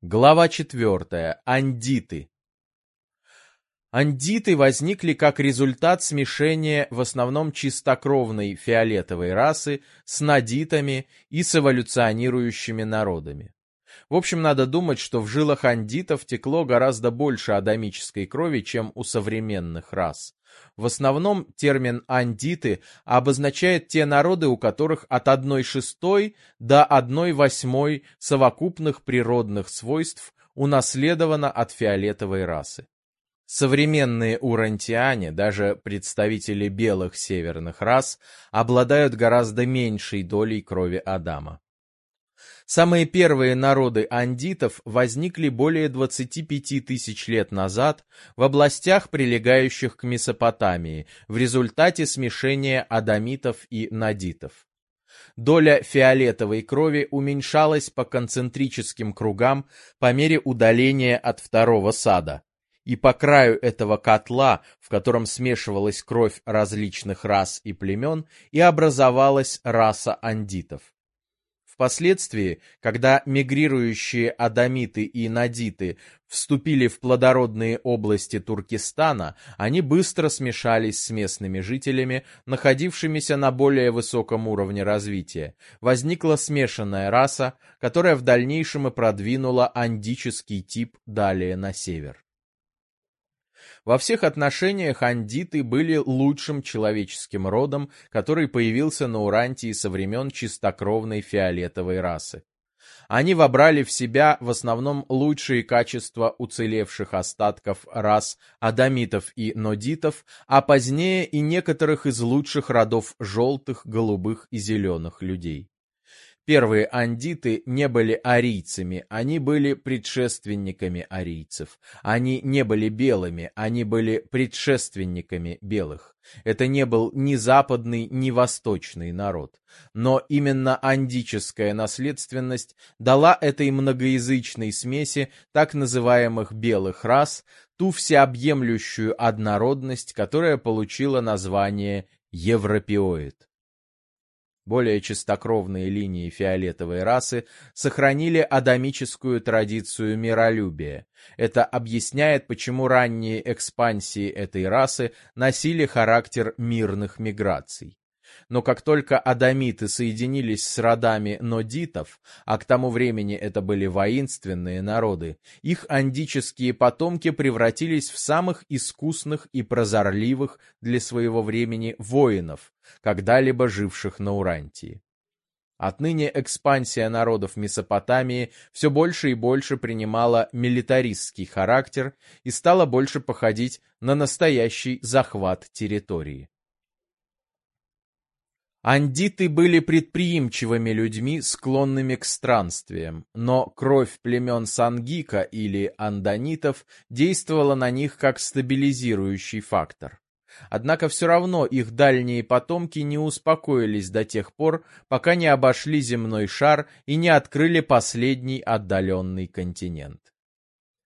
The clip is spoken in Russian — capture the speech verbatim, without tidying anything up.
Глава четвертая. Андиты. Андиты возникли как результат смешения в основном чистокровной фиолетовой расы с надитами и с эволюционирующими народами. В общем, надо думать, что в жилах андитов текло гораздо больше адамической крови, чем у современных рас. В основном термин «андиты» обозначает те народы, у которых от одной шестой до одной восьмой совокупных природных свойств унаследовано от фиолетовой расы. Современные урантиане, даже представители белых северных рас, обладают гораздо меньшей долей крови Адама. Самые первые народы андитов возникли более двадцати пяти тысяч лет назад в областях, прилегающих к Месопотамии, в результате смешения адамитов и надитов. Доля фиолетовой крови уменьшалась по концентрическим кругам по мере удаления от второго сада. И по краю этого котла, в котором смешивалась кровь различных рас и племен, и образовалась раса андитов. Впоследствии, когда мигрирующие адамиты и надиты вступили в плодородные области Туркестана, они быстро смешались с местными жителями, находившимися на более высоком уровне развития. Возникла смешанная раса, которая в дальнейшем и продвинула андический тип далее на север. Во всех отношениях андиты были лучшим человеческим родом, который появился на Урантии со времен чистокровной фиолетовой расы. Они вобрали в себя в основном лучшие качества уцелевших остатков рас адамитов и нодитов, а позднее и некоторых из лучших родов желтых, голубых и зеленых людей. Первые андиты не были арийцами, они были предшественниками арийцев. Они не были белыми, они были предшественниками белых. Это не был ни западный, ни восточный народ. Но именно андическая наследственность дала этой многоязычной смеси так называемых белых рас ту всеобъемлющую однородность, которая получила название европеоид. Более чистокровные линии фиолетовой расы сохранили адамическую традицию миролюбия. Это объясняет, почему ранние экспансии этой расы носили характер мирных миграций. Но как только адамиты соединились с родами нодитов, а к тому времени это были воинственные народы, их андические потомки превратились в самых искусных и прозорливых для своего времени воинов, когда-либо живших на Урантии. Отныне экспансия народов Месопотамии все больше и больше принимала милитаристский характер и стала больше походить на настоящий захват территории. Андиты были предприимчивыми людьми, склонными к странствиям, но кровь племен Сангика или андонитов действовала на них как стабилизирующий фактор. Однако все равно их дальние потомки не успокоились до тех пор, пока не обошли земной шар и не открыли последний отдаленный континент.